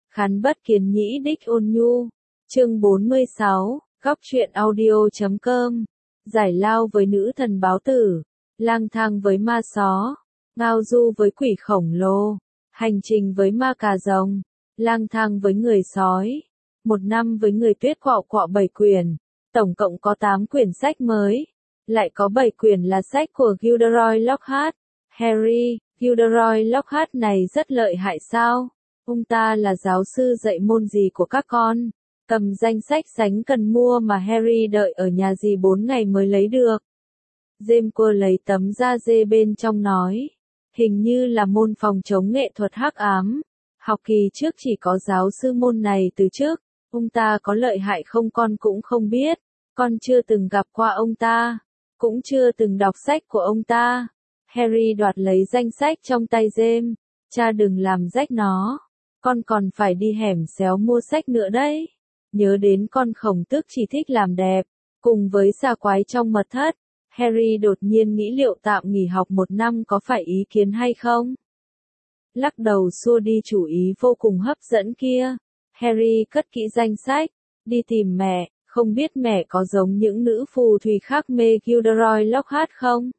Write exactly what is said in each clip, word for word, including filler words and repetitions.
Khán bất kiến nhĩ đích ôn nhu. Chương bốn mươi sáu, góc truyện audio.com. Giải lao với nữ thần báo tử, lang thang với ma só, ngao du với quỷ khổng lồ, hành trình với ma cà rồng, lang thang với người sói, một năm với người tuyết quọ quọ bảy quyển, tổng cộng có tám quyển sách mới, lại có bảy quyển là sách của Gilderoy Lockhart. Harry, Gilderoy Lockhart này rất lợi hại sao? Ông ta là giáo sư dạy môn gì của các con? Cầm danh sách sánh cần mua mà Harry đợi ở nhà dì bốn ngày mới lấy được. James Quơ lấy tấm da dê bên trong nói. Hình như là môn phòng chống nghệ thuật hắc ám. Học kỳ trước chỉ có giáo sư môn này từ trước. Ông ta có lợi hại không con cũng không biết. Con chưa từng gặp qua ông ta. Cũng chưa từng đọc sách của ông ta. Harry đoạt lấy danh sách trong tay James. Cha đừng làm rách nó. Con còn phải đi hẻm xéo mua sách nữa đấy. Nhớ đến con khổng tước chỉ thích làm đẹp, cùng với xà quái trong mật thất, Harry đột nhiên nghĩ liệu tạm nghỉ học một năm có phải ý kiến hay không? Lắc đầu xua đi chủ ý vô cùng hấp dẫn kia, Harry cất kỹ danh sách, đi tìm mẹ, không biết mẹ có giống những nữ phù thủy khác mê Gilderoy Lockhart không?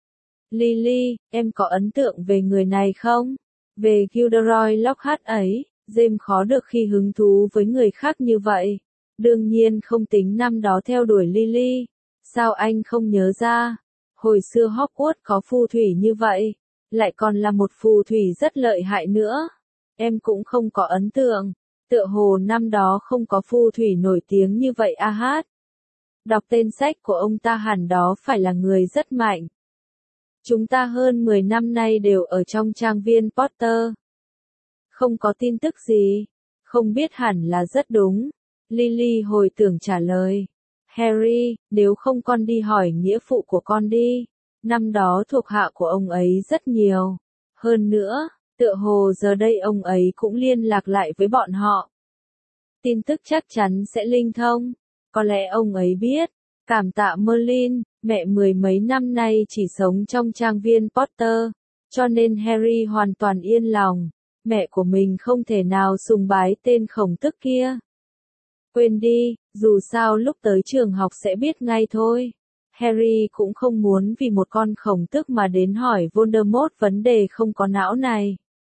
Lily, em có ấn tượng về người này không? Về Gilderoy Lockhart ấy? James khó được khi hứng thú với người khác như vậy. Đương nhiên không tính năm đó theo đuổi Lily. Sao anh không nhớ ra? Hồi xưa Hogwarts có phù thủy như vậy. Lại còn là một phù thủy rất lợi hại nữa. Em cũng không có ấn tượng. Tựa hồ năm đó không có phù thủy nổi tiếng như vậy a hát. Đọc tên sách của ông ta hẳn đó phải là người rất mạnh. Chúng ta hơn mười năm nay đều ở trong trang viên Potter. Không có tin tức gì. Không biết hẳn là rất đúng. Lily hồi tưởng trả lời. Harry, nếu không con đi hỏi nghĩa phụ của con đi. Năm đó thuộc hạ của ông ấy rất nhiều. Hơn nữa, tựa hồ giờ đây ông ấy cũng liên lạc lại với bọn họ. Tin tức chắc chắn sẽ linh thông. Có lẽ ông ấy biết. Cảm tạ Merlin, mẹ mười mấy năm nay chỉ sống trong trang viên Potter. Cho nên Harry hoàn toàn yên lòng. Mẹ của mình không thể nào sùng bái tên khổng tước kia. Quên đi, dù sao lúc tới trường học sẽ biết ngay thôi. Harry cũng không muốn vì một con khổng tước mà đến hỏi Voldemort vấn đề không có não này.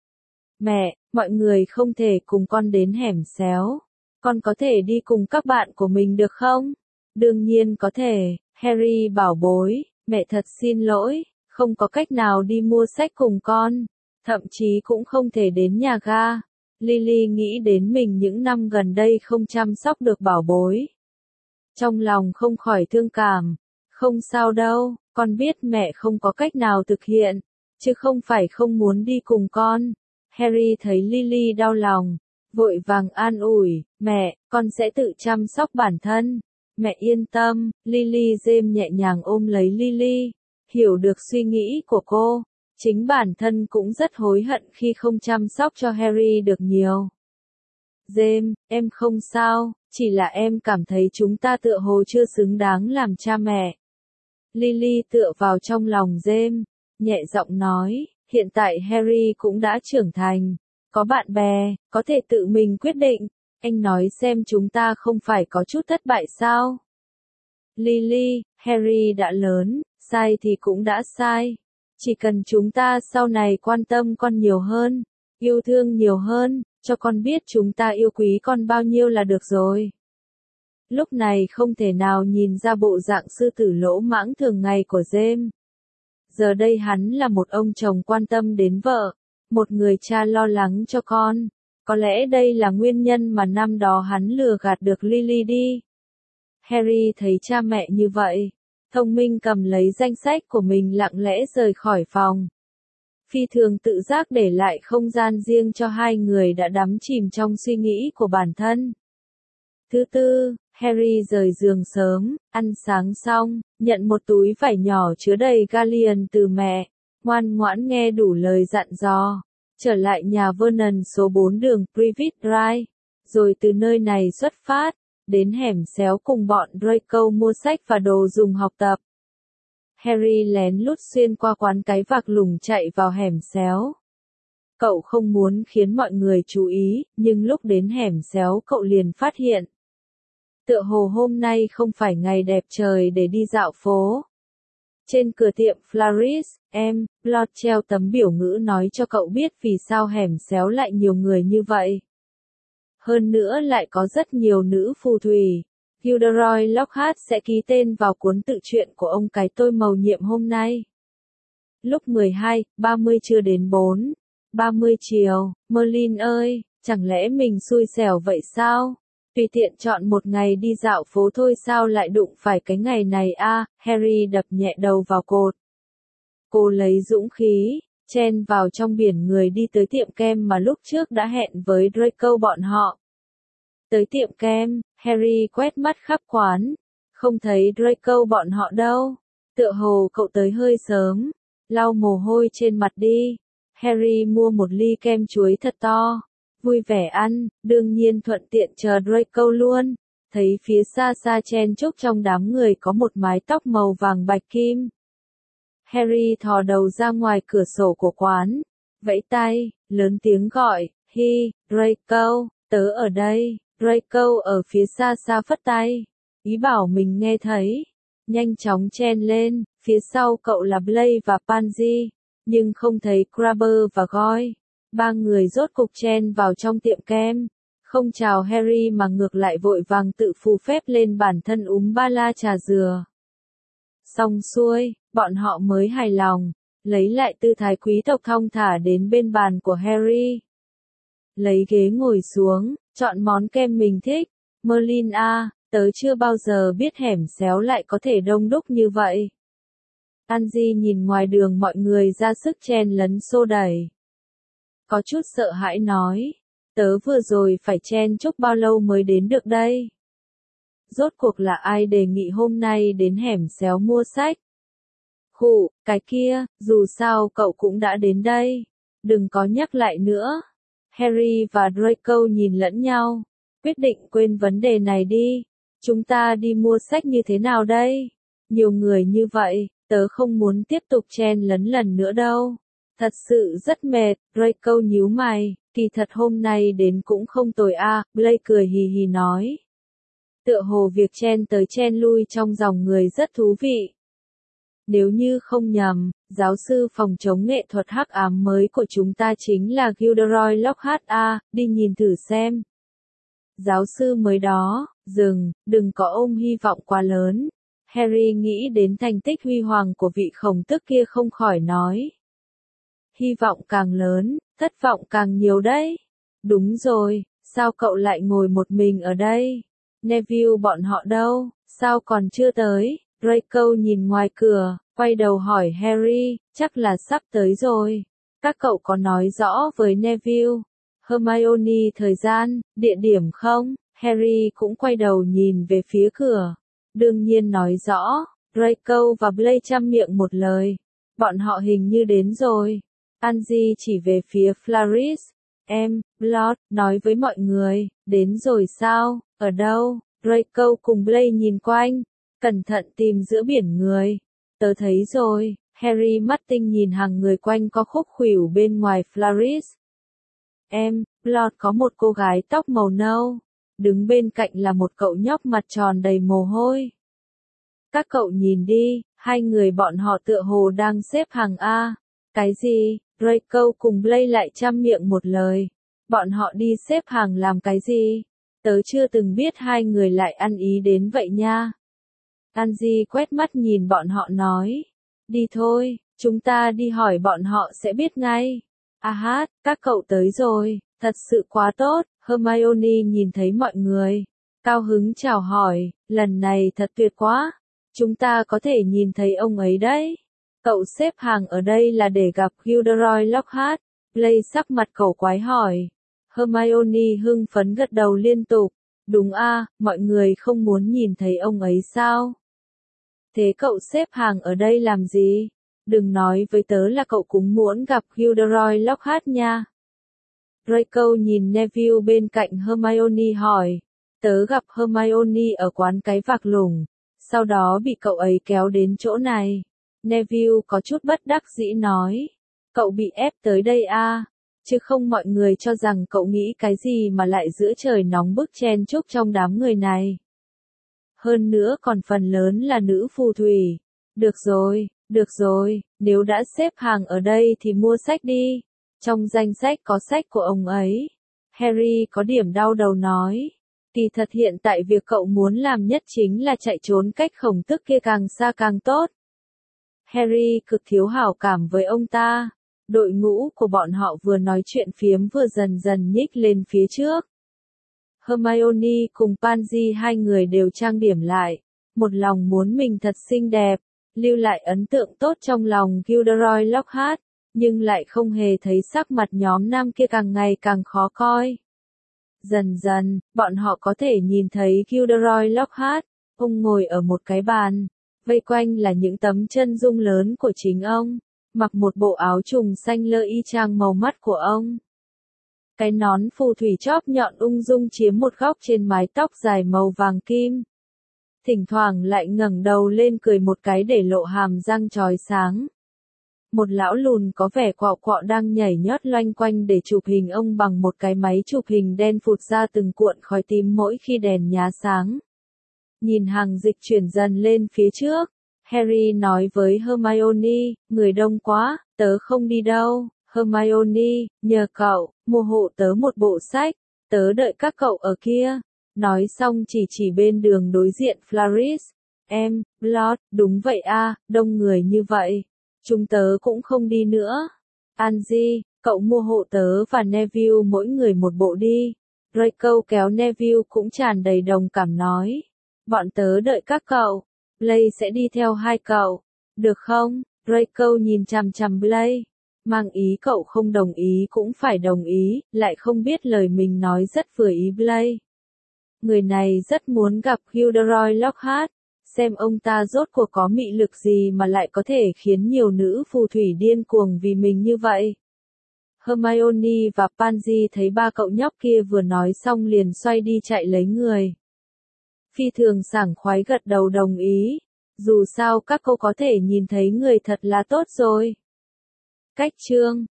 Mẹ, mọi người không thể cùng con đến hẻm xéo. Con có thể đi cùng các bạn của mình được không? Đương nhiên có thể, Harry bảo bối, mẹ thật xin lỗi, không có cách nào đi mua sách cùng con. Thậm chí cũng không thể đến nhà ga. Lily nghĩ đến mình những năm gần đây không chăm sóc được bảo bối. Trong lòng không khỏi thương cảm. Không sao đâu, con biết mẹ không có cách nào thực hiện, chứ không phải không muốn đi cùng con. Harry thấy Lily đau lòng, vội vàng an ủi, mẹ, con sẽ tự chăm sóc bản thân. Mẹ yên tâm, Lily. James nhẹ nhàng ôm lấy Lily, hiểu được suy nghĩ của cô. Chính bản thân cũng rất hối hận khi không chăm sóc cho Harry được nhiều. James, em không sao, chỉ là em cảm thấy chúng ta tựa hồ chưa xứng đáng làm cha mẹ. Lily tựa vào trong lòng James, nhẹ giọng nói, hiện tại Harry cũng đã trưởng thành, có bạn bè, có thể tự mình quyết định, anh nói xem chúng ta không phải có chút thất bại sao? Lily, Harry đã lớn, sai thì cũng đã sai. Chỉ cần chúng ta sau này quan tâm con nhiều hơn, yêu thương nhiều hơn, cho con biết chúng ta yêu quý con bao nhiêu là được rồi. Lúc này không thể nào nhìn ra bộ dạng sư tử lỗ mãng thường ngày của James. Giờ đây hắn là một ông chồng quan tâm đến vợ, một người cha lo lắng cho con. Có lẽ đây là nguyên nhân mà năm đó hắn lừa gạt được Lily đi. Harry thấy cha mẹ như vậy. Thông minh cầm lấy danh sách của mình lặng lẽ rời khỏi phòng. Phi thường tự giác để lại không gian riêng cho hai người đã đắm chìm trong suy nghĩ của bản thân. Thứ tư, Harry rời giường sớm, ăn sáng xong, nhận một túi vải nhỏ chứa đầy galleon từ mẹ, ngoan ngoãn nghe đủ lời dặn dò, trở lại nhà Vernon số bốn đường Privet Drive, rồi từ nơi này xuất phát. Đến hẻm xéo cùng bọn Draco mua sách và đồ dùng học tập. Harry lén lút xuyên qua quán cái vạc lủng chạy vào hẻm xéo. Cậu không muốn khiến mọi người chú ý, nhưng lúc đến hẻm xéo cậu liền phát hiện. Tựa hồ hôm nay không phải ngày đẹp trời để đi dạo phố. Trên cửa tiệm Flaris, em, Lord treo tấm biểu ngữ nói cho cậu biết vì sao hẻm xéo lại nhiều người như vậy. Hơn nữa lại có rất nhiều nữ phù thủy. Gilderoy Lockhart sẽ ký tên vào cuốn tự truyện của ông cái tôi mầu nhiệm hôm nay. Lúc mười hai, ba mươi chưa đến bốn, ba mươi chiều, Merlin ơi, chẳng lẽ mình xui xẻo vậy sao? Tùy tiện chọn một ngày đi dạo phố thôi sao lại đụng phải cái ngày này a? À, Harry đập nhẹ đầu vào cột. Cô lấy dũng khí, chen vào trong biển người đi tới tiệm kem mà lúc trước đã hẹn với Draco bọn họ. Tới tiệm kem, Harry quét mắt khắp quán, không thấy Draco bọn họ đâu. Tựa hồ cậu tới hơi sớm, lau mồ hôi trên mặt đi. Harry mua một ly kem chuối thật to. Vui vẻ ăn, đương nhiên thuận tiện chờ Draco luôn. Thấy phía xa xa chen chúc trong đám người có một mái tóc màu vàng bạch kim. Harry thò đầu ra ngoài cửa sổ của quán, vẫy tay, lớn tiếng gọi, hi, Draco, tớ ở đây. Draco ở phía xa xa phất tay, ý bảo mình nghe thấy. Nhanh chóng chen lên, phía sau cậu là Blaise và Pansy, nhưng không thấy Crabber và Goyle. Ba người rốt cục chen vào trong tiệm kem, không chào Harry mà ngược lại vội vàng tự phù phép lên bản thân uống ba la trà dừa. Xong xuôi, bọn họ mới hài lòng, lấy lại tư thái quý tộc thong thả đến bên bàn của Harry. Lấy ghế ngồi xuống, chọn món kem mình thích. Merlin a, tớ chưa bao giờ biết hẻm xéo lại có thể đông đúc như vậy. Pansy nhìn ngoài đường mọi người ra sức chen lấn xô đẩy. Có chút sợ hãi nói, tớ vừa rồi phải chen chúc bao lâu mới đến được đây? Rốt cuộc là ai đề nghị hôm nay đến hẻm xéo mua sách? Khụ, cái kia, dù sao cậu cũng đã đến đây. Đừng có nhắc lại nữa. Harry và Draco nhìn lẫn nhau, quyết định quên vấn đề này đi. Chúng ta đi mua sách như thế nào đây? Nhiều người như vậy, tớ không muốn tiếp tục chen lấn lần nữa đâu. Thật sự rất mệt, Draco nhíu mày, kỳ thật hôm nay đến cũng không tồi a, à, Blaise cười hì hì nói. Tựa hồ việc chen tới chen lui trong dòng người rất thú vị. Nếu như không nhầm, giáo sư phòng chống nghệ thuật hắc ám mới của chúng ta chính là Gilderoy Lockhart a, à, đi nhìn thử xem. Giáo sư mới đó, dừng, đừng có ôm hy vọng quá lớn. Harry nghĩ đến thành tích huy hoàng của vị khổng tước kia không khỏi nói. Hy vọng càng lớn, thất vọng càng nhiều đấy. Đúng rồi, sao cậu lại ngồi một mình ở đây? Neville bọn họ đâu, sao còn chưa tới? Draco nhìn ngoài cửa, quay đầu hỏi Harry, chắc là sắp tới rồi. Các cậu có nói rõ với Neville, Hermione thời gian, địa điểm không? Harry cũng quay đầu nhìn về phía cửa. Đương nhiên nói rõ, Draco và Blaise chăm miệng một lời. Bọn họ hình như đến rồi. Pansy chỉ về phía Flaris. Em, Lord, nói với mọi người, đến rồi sao, ở đâu? Draco cùng Blaise nhìn quanh, cẩn thận tìm giữa biển người. Tớ thấy rồi, Harry mắt tinh nhìn hàng người quanh có khúc khuỷu bên ngoài Flaris. Em, Lord có một cô gái tóc màu nâu, đứng bên cạnh là một cậu nhóc mặt tròn đầy mồ hôi. Các cậu nhìn đi, hai người bọn họ tựa hồ đang xếp hàng A. Cái gì? Draco cùng Blaise lại chăm miệng một lời. Bọn họ đi xếp hàng làm cái gì? Tớ chưa từng biết hai người lại ăn ý đến vậy nha. Pansy quét mắt nhìn bọn họ nói. Đi thôi, chúng ta đi hỏi bọn họ sẽ biết ngay. À hát, các cậu tới rồi, thật sự quá tốt. Hermione nhìn thấy mọi người, cao hứng chào hỏi, lần này thật tuyệt quá. Chúng ta có thể nhìn thấy ông ấy đấy. Cậu xếp hàng ở đây là để gặp Gilderoy Lockhart. Blaise sắc mặt cổ quái hỏi. Hermione hưng phấn gật đầu liên tục. Đúng a, mọi người không muốn nhìn thấy ông ấy sao? Thế cậu xếp hàng ở đây làm gì? Đừng nói với tớ là cậu cũng muốn gặp Gilderoy Lockhart nha. Draco nhìn Neville bên cạnh Hermione hỏi. Tớ gặp Hermione ở quán cái vạc lủng, sau đó bị cậu ấy kéo đến chỗ này. Neville có chút bất đắc dĩ nói. Cậu bị ép tới đây a? chứ không mọi người cho rằng cậu nghĩ cái gì mà lại giữa trời nóng bức chen chúc trong đám người này. Hơn nữa còn phần lớn là nữ phù thủy. Được rồi, được rồi, nếu đã xếp hàng ở đây thì mua sách đi. Trong danh sách có sách của ông ấy. Harry có điểm đau đầu nói. Kỳ thật hiện tại việc cậu muốn làm nhất chính là chạy trốn cách khổng tức kia càng xa càng tốt. Harry cực thiếu hảo cảm với ông ta. Đội ngũ của bọn họ vừa nói chuyện phiếm vừa dần dần nhích lên phía trước. Hermione cùng Pansy hai người đều trang điểm lại. Một lòng muốn mình thật xinh đẹp, lưu lại ấn tượng tốt trong lòng Gilderoy Lockhart, nhưng lại không hề thấy sắc mặt nhóm nam kia càng ngày càng khó coi. Dần dần, bọn họ có thể nhìn thấy Gilderoy Lockhart, ông ngồi ở một cái bàn, vây quanh là những tấm chân dung lớn của chính ông, mặc một bộ áo trùng xanh lơ y chang màu mắt của ông. Cái nón phù thủy chóp nhọn ung dung chiếm một góc trên mái tóc dài màu vàng kim. Thỉnh thoảng lại ngẩng đầu lên cười một cái để lộ hàm răng chói sáng. Một lão lùn có vẻ quạo quọ đang nhảy nhót loanh quanh để chụp hình ông bằng một cái máy chụp hình đen phụt ra từng cuộn khói tím mỗi khi đèn nhá sáng. Nhìn hàng dịch chuyển dần lên phía trước, Harry nói với Hermione, người đông quá, tớ không đi đâu. Hermione, nhờ cậu, mua hộ tớ một bộ sách, tớ đợi các cậu ở kia. Nói xong chỉ chỉ bên đường đối diện Flaris. Em, Blood, đúng vậy a, đông người như vậy. Chúng tớ cũng không đi nữa. Angie, cậu mua hộ tớ và Neville mỗi người một bộ đi. Draco kéo Neville cũng tràn đầy đồng cảm nói. Bọn tớ đợi các cậu. Blaise sẽ đi theo hai cậu. Được không? Draco nhìn chằm chằm Blaise. Mang ý cậu không đồng ý cũng phải đồng ý, lại không biết lời mình nói rất vừa ý Blaise. Người này rất muốn gặp Gilderoy Lockhart, xem ông ta rốt cuộc có mị lực gì mà lại có thể khiến nhiều nữ phù thủy điên cuồng vì mình như vậy. Hermione và Pansy thấy ba cậu nhóc kia vừa nói xong liền xoay đi chạy lấy người. Phi thường sảng khoái gật đầu đồng ý, dù sao các cô có thể nhìn thấy người thật là tốt rồi. Cách chương